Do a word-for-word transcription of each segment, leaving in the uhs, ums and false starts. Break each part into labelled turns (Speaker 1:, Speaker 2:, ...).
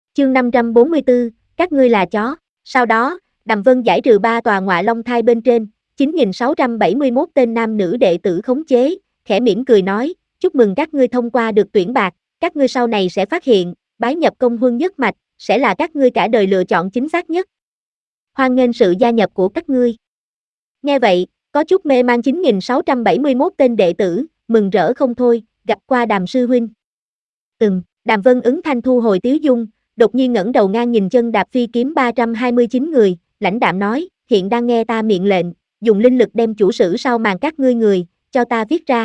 Speaker 1: Chương năm trăm bốn mươi tư, các ngươi là chó. Sau đó, Đàm Vân giải trừ ba tòa ngọa long thai bên trên, chín nghìn sáu trăm bảy mươi mốt tên nam nữ đệ tử khống chế, khẽ mỉm cười nói, chúc mừng các ngươi thông qua được tuyển bạt, các ngươi sau này sẽ phát hiện, bái nhập công huân nhất mạch, sẽ là các ngươi cả đời lựa chọn chính xác nhất. Hoan nghênh sự gia nhập của các ngươi. Nghe vậy, có chút mê mang chín nghìn sáu trăm bảy mươi mốt tên đệ tử, mừng rỡ không thôi, gặp qua Đàm sư huynh. Ừm, Đàm Vân ứng thanh thu hồi tiếu dung, đột nhiên ngẩng đầu ngang nhìn chân đạp phi kiếm ba trăm hai mươi chín người, lãnh đạm nói, hiện đang nghe ta miệng lệnh, dùng linh lực đem chủ sử sau màn các ngươi người, cho ta viết ra.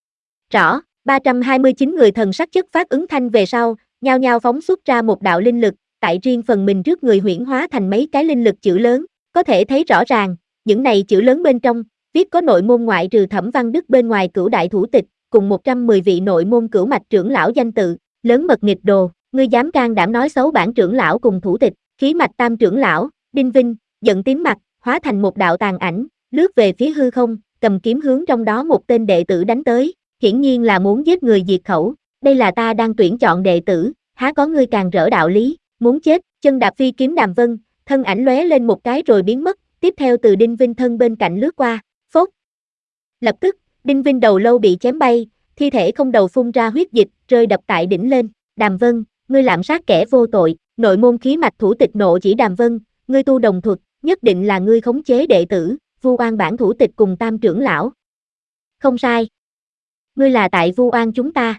Speaker 1: Rõ, ba trăm hai mươi chín người thần sắc chất phát ứng thanh về sau, nhao nhao phóng xuất ra một đạo linh lực, tại riêng phần mình trước người huyễn hóa thành mấy cái linh lực chữ lớn, có thể thấy rõ ràng, những này chữ lớn bên trong, viết có nội môn ngoại trừ Thẩm Văn Đức bên ngoài cửu đại thủ tịch, cùng một trăm mười vị nội môn cửu mạch trưởng lão danh tự, lớn mật nghịch đồ, ngươi dám can đảm nói xấu bản trưởng lão cùng thủ tịch, khí mạch tam trưởng lão, Đinh Vinh, giận tím mặt, hóa thành một đạo tàn ảnh, lướt về phía hư không, cầm kiếm hướng trong đó một tên đệ tử đánh tới, hiển nhiên là muốn giết người diệt khẩu, đây là ta đang tuyển chọn đệ tử, há có ngươi càng rỡ đạo lý, muốn chết, chân đạp phi kiếm Đàm Vân, thân ảnh lóe lên một cái rồi biến mất, tiếp theo từ Đinh Vinh thân bên cạnh lướt qua, phốt. Lập tức, Đinh Vinh đầu lâu bị chém bay, thi thể không đầu phun ra huyết dịch, rơi đập tại đỉnh lên, Đàm Vân, ngươi lạm sát kẻ vô tội, nội môn khí mạch thủ tịch nộ chỉ Đàm Vân, ngươi tu đồng thuật, nhất định là ngươi khống chế đệ tử, vu oan bản thủ tịch cùng tam trưởng lão. Không sai. Ngươi là tại vu oan chúng ta.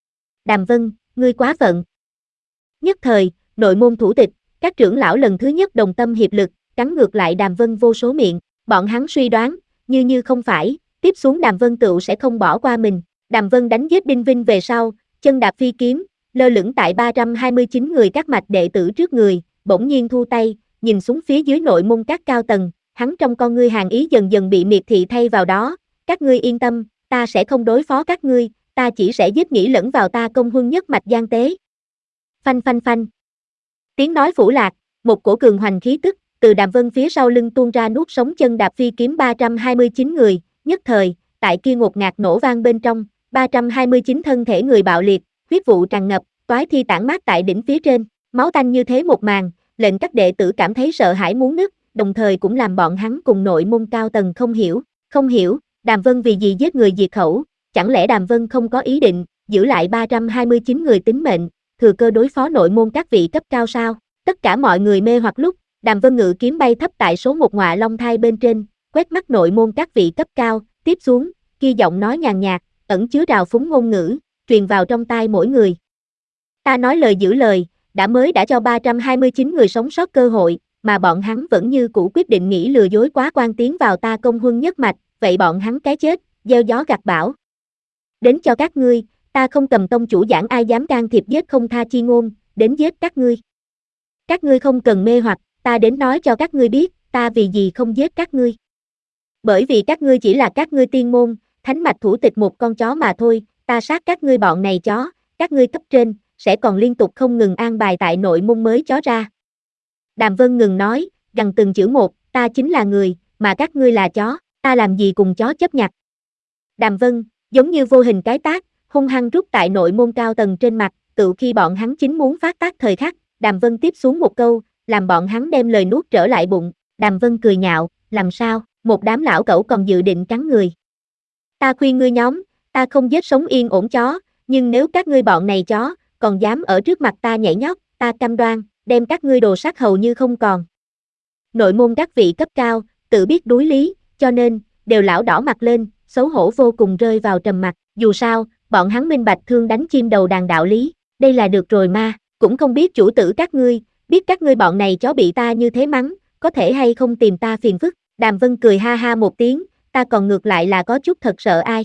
Speaker 1: Đàm Vân, ngươi quá phận. Nhất thời, nội môn thủ tịch, các trưởng lão lần thứ nhất đồng tâm hiệp lực, cắn ngược lại Đàm Vân vô số miệng, bọn hắn suy đoán, như như không phải, tiếp xuống Đàm Vân tựu sẽ không bỏ qua mình. Đàm Vân đánh giết Đinh Vinh về sau, chân đạp phi kiếm, lơ lửng tại ba trăm hai mươi chín người các mạch đệ tử trước người, bỗng nhiên thu tay, nhìn xuống phía dưới nội môn các cao tầng, hắn trong con ngươi hàn ý dần dần bị miệt thị thay vào đó, các ngươi yên tâm, ta sẽ không đối phó các ngươi, ta chỉ sẽ giết nghĩ lẫn vào ta công huân nhất mạch gian tế. Phanh phanh phanh. Tiếng nói phủ lạc, một cổ cường hoành khí tức, từ Đàm Vân phía sau lưng tuôn ra nuốt sống chân đạp phi kiếm ba trăm hai mươi chín người, nhất thời, tại kia ngột ngạt nổ vang bên trong, ba trăm hai mươi chín thân thể người bạo liệt, huyết vụ tràn ngập, toái thi tản mát tại đỉnh phía trên, máu tanh như thế một màn, lệnh các đệ tử cảm thấy sợ hãi muốn nứt, đồng thời cũng làm bọn hắn cùng nội môn cao tầng không hiểu, không hiểu, Đàm Vân vì gì giết người diệt khẩu, chẳng lẽ Đàm Vân không có ý định giữ lại ba trăm hai mươi chín người tính mệnh, thừa cơ đối phó nội môn các vị cấp cao sao? Tất cả mọi người mê hoặc lúc, Đàm Vân ngự kiếm bay thấp tại số một ngọa long thai bên trên, quét mắt nội môn các vị cấp cao, tiếp xuống, kia giọng nói nhàn nhạt, ẩn chứa trào phúng ngôn ngữ, truyền vào trong tai mỗi người. Ta nói lời giữ lời, đã mới đã cho ba trăm hai mươi chín người sống sót cơ hội, mà bọn hắn vẫn như cũ quyết định nghĩ lừa dối quá quan tiến vào ta công huân nhất mạch, vậy bọn hắn cái chết, gieo gió gặt bão. Đến cho các ngươi, ta không cầm tông chủ giảng ai dám can thiệp giết không tha chi ngôn, đến giết các ngươi. Các ngươi không cần mê hoặc, ta đến nói cho các ngươi biết, ta vì gì không giết các ngươi. Bởi vì các ngươi chỉ là các ngươi tiên môn, thánh mạch thủ tịch một con chó mà thôi, ta sát các ngươi bọn này chó, các ngươi cấp trên, sẽ còn liên tục không ngừng an bài tại nội môn mới chó ra. Đàm Vân ngừng nói, gằn từng chữ một, ta chính là người, mà các ngươi là chó, ta làm gì cùng chó chấp nhặt. Đàm Vân, giống như vô hình cái tác, hung hăng rút tại nội môn cao tầng trên mặt, tự khi bọn hắn chính muốn phát tác thời khắc, Đàm Vân tiếp xuống một câu, làm bọn hắn đem lời nuốt trở lại bụng, Đàm Vân cười nhạo, làm sao, một đám lão cẩu còn dự định cắn người. Ta khuyên ngươi nhóm, ta không giết sống yên ổn chó, nhưng nếu các ngươi bọn này chó, còn dám ở trước mặt ta nhảy nhót, ta cam đoan, đem các ngươi đồ sát hầu như không còn. Nội môn các vị cấp cao, tự biết đối lý, cho nên, đều lão đỏ mặt lên, xấu hổ vô cùng rơi vào trầm mặc, dù sao, bọn hắn minh bạch thương đánh chim đầu đàn đạo lý, đây là được rồi ma, cũng không biết chủ tử các ngươi, biết các ngươi bọn này chó bị ta như thế mắng, có thể hay không tìm ta phiền phức, Đàm Vân cười ha ha một tiếng, ta còn ngược lại là có chút thật sợ ai.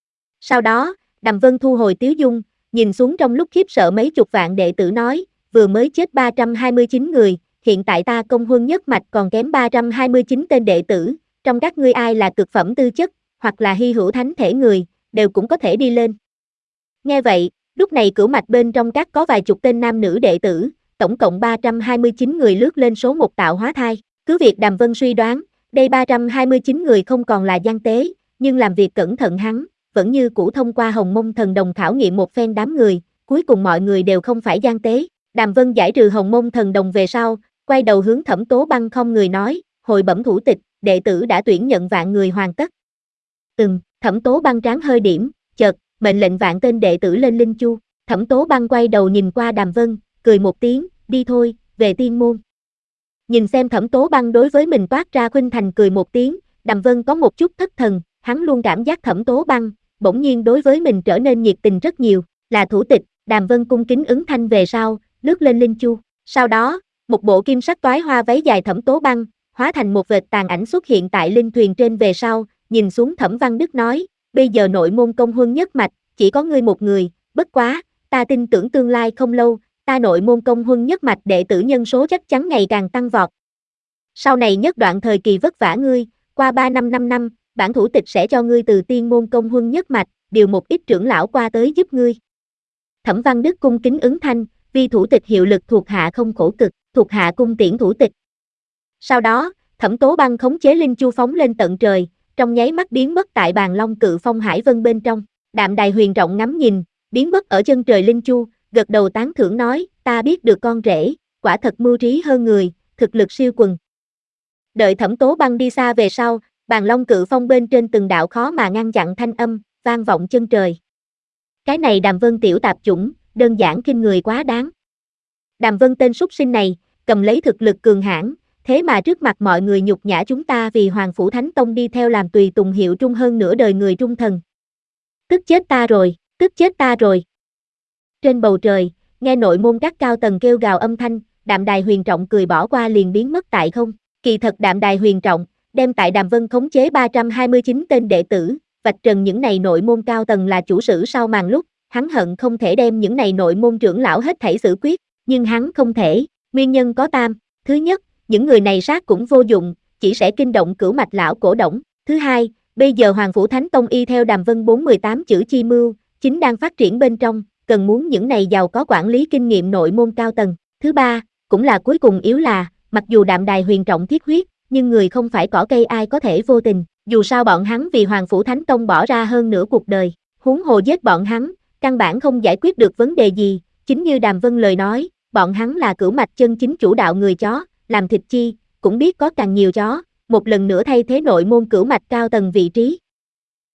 Speaker 1: Sau đó, Đàm Vân thu hồi tiếu dung, nhìn xuống trong lúc khiếp sợ mấy chục vạn đệ tử nói, vừa mới chết ba trăm hai mươi chín người, hiện tại ta công huân nhất mạch còn kém ba trăm hai mươi chín tên đệ tử, trong các ngươi ai là cực phẩm tư chất, hoặc là hy hữu thánh thể người, đều cũng có thể đi lên. Nghe vậy, lúc này cửu mạch bên trong các có vài chục tên nam nữ đệ tử, tổng cộng ba trăm hai mươi chín người lướt lên số một tạo hóa thai, cứ việc Đàm Vân suy đoán, đây ba trăm hai mươi chín người không còn là gian tế, nhưng làm việc cẩn thận hắn, vẫn như cũ thông qua hồng mông thần đồng khảo nghiệm một phen đám người, cuối cùng mọi người đều không phải gian tế, Đàm Vân giải trừ Hồng Môn Thần Đồng về sau, quay đầu hướng Thẩm Tố Băng không người nói, hồi bẩm thủ tịch, đệ tử đã tuyển nhận vạn người hoàn tất. Ừm, Thẩm Tố Băng trán hơi điểm, chợt, mệnh lệnh vạn tên đệ tử lên Linh Chu. Thẩm Tố Băng quay đầu nhìn qua Đàm Vân, cười một tiếng, đi thôi, về tiên môn. Nhìn xem Thẩm Tố Băng đối với mình toát ra khuynh thành cười một tiếng, Đàm Vân có một chút thất thần, hắn luôn cảm giác Thẩm Tố Băng, bỗng nhiên đối với mình trở nên nhiệt tình rất nhiều, là thủ tịch, Đàm Vân cung kính ứng thanh về sau, lướt lên Linh Chu. Sau đó, một bộ kim sắc toái hoa váy dài Thẩm Tố Băng, hóa thành một vệt tàn ảnh xuất hiện tại linh thuyền trên về sau, nhìn xuống Thẩm Văn Đức nói, bây giờ nội môn công huân nhất mạch, chỉ có ngươi một người, bất quá, ta tin tưởng tương lai không lâu, ta nội môn công huân nhất mạch đệ tử nhân số chắc chắn ngày càng tăng vọt. Sau này nhất đoạn thời kỳ vất vả ngươi, qua ba năm năm năm, bản thủ tịch sẽ cho ngươi từ tiên môn công huân nhất mạch, điều một ít trưởng lão qua tới giúp ngươi. Thẩm Văn Đức cung kính ứng thanh, vì thủ tịch hiệu lực thuộc hạ không khổ cực, thuộc hạ cung tiễn thủ tịch. Sau đó, Thẩm Tố Băng khống chế linh chu phóng lên tận trời, trong nháy mắt biến mất tại bàn long cự phong hải vân bên trong. Đạm Đài Huyền Trọng ngắm nhìn, biến mất ở chân trời linh chu, gật đầu tán thưởng nói, ta biết được con rể, quả thật mưu trí hơn người, thực lực siêu quần. Đợi Thẩm Tố Băng đi xa về sau, bàn long cự phong bên trên từng đạo khó mà ngăn chặn thanh âm, vang vọng chân trời. Cái này Đàm Vân tiểu tạp chủng, đơn giản kinh người quá đáng. Đàm Vân tên súc sinh này, cầm lấy thực lực cường hãn, thế mà trước mặt mọi người nhục nhã chúng ta vì Hoàng Phủ Thánh Tông đi theo làm tùy tùng hiệu trung hơn nửa đời người trung thần. Tức chết ta rồi, tức chết ta rồi. Trên bầu trời, nghe nội môn các cao tầng kêu gào âm thanh, Đạm Đài Huyền Trọng cười bỏ qua liền biến mất tại không. Kỳ thật Đạm Đài Huyền Trọng, đem tại Đàm Vân khống chế ba trăm hai mươi chín tên đệ tử, vạch trần những này nội môn cao tầng là chủ sử sau màn lúc, hắn hận không thể đem những này nội môn trưởng lão hết thảy xử quyết, nhưng hắn không thể, nguyên nhân có tam, thứ nhất, những người này sát cũng vô dụng, chỉ sẽ kinh động cửu mạch lão cổ động, thứ hai, bây giờ Hoàng Phủ Thánh Tông y theo Đàm Vân bốn mươi tám chữ chi mưu, chính đang phát triển bên trong, cần muốn những này giàu có quản lý kinh nghiệm nội môn cao tầng, thứ ba, cũng là cuối cùng yếu là, mặc dù Đạm Đài Huyền Trọng thiết huyết, nhưng người không phải cỏ cây ai có thể vô tình, dù sao bọn hắn vì Hoàng Phủ Thánh Tông bỏ ra hơn nửa cuộc đời, huống hồ giết bọn hắn, căn bản không giải quyết được vấn đề gì, chính như Đàm Vân lời nói, bọn hắn là cửu mạch chân chính chủ đạo người chó, làm thịt chi, cũng biết có càng nhiều chó, một lần nữa thay thế nội môn cửu mạch cao tầng vị trí,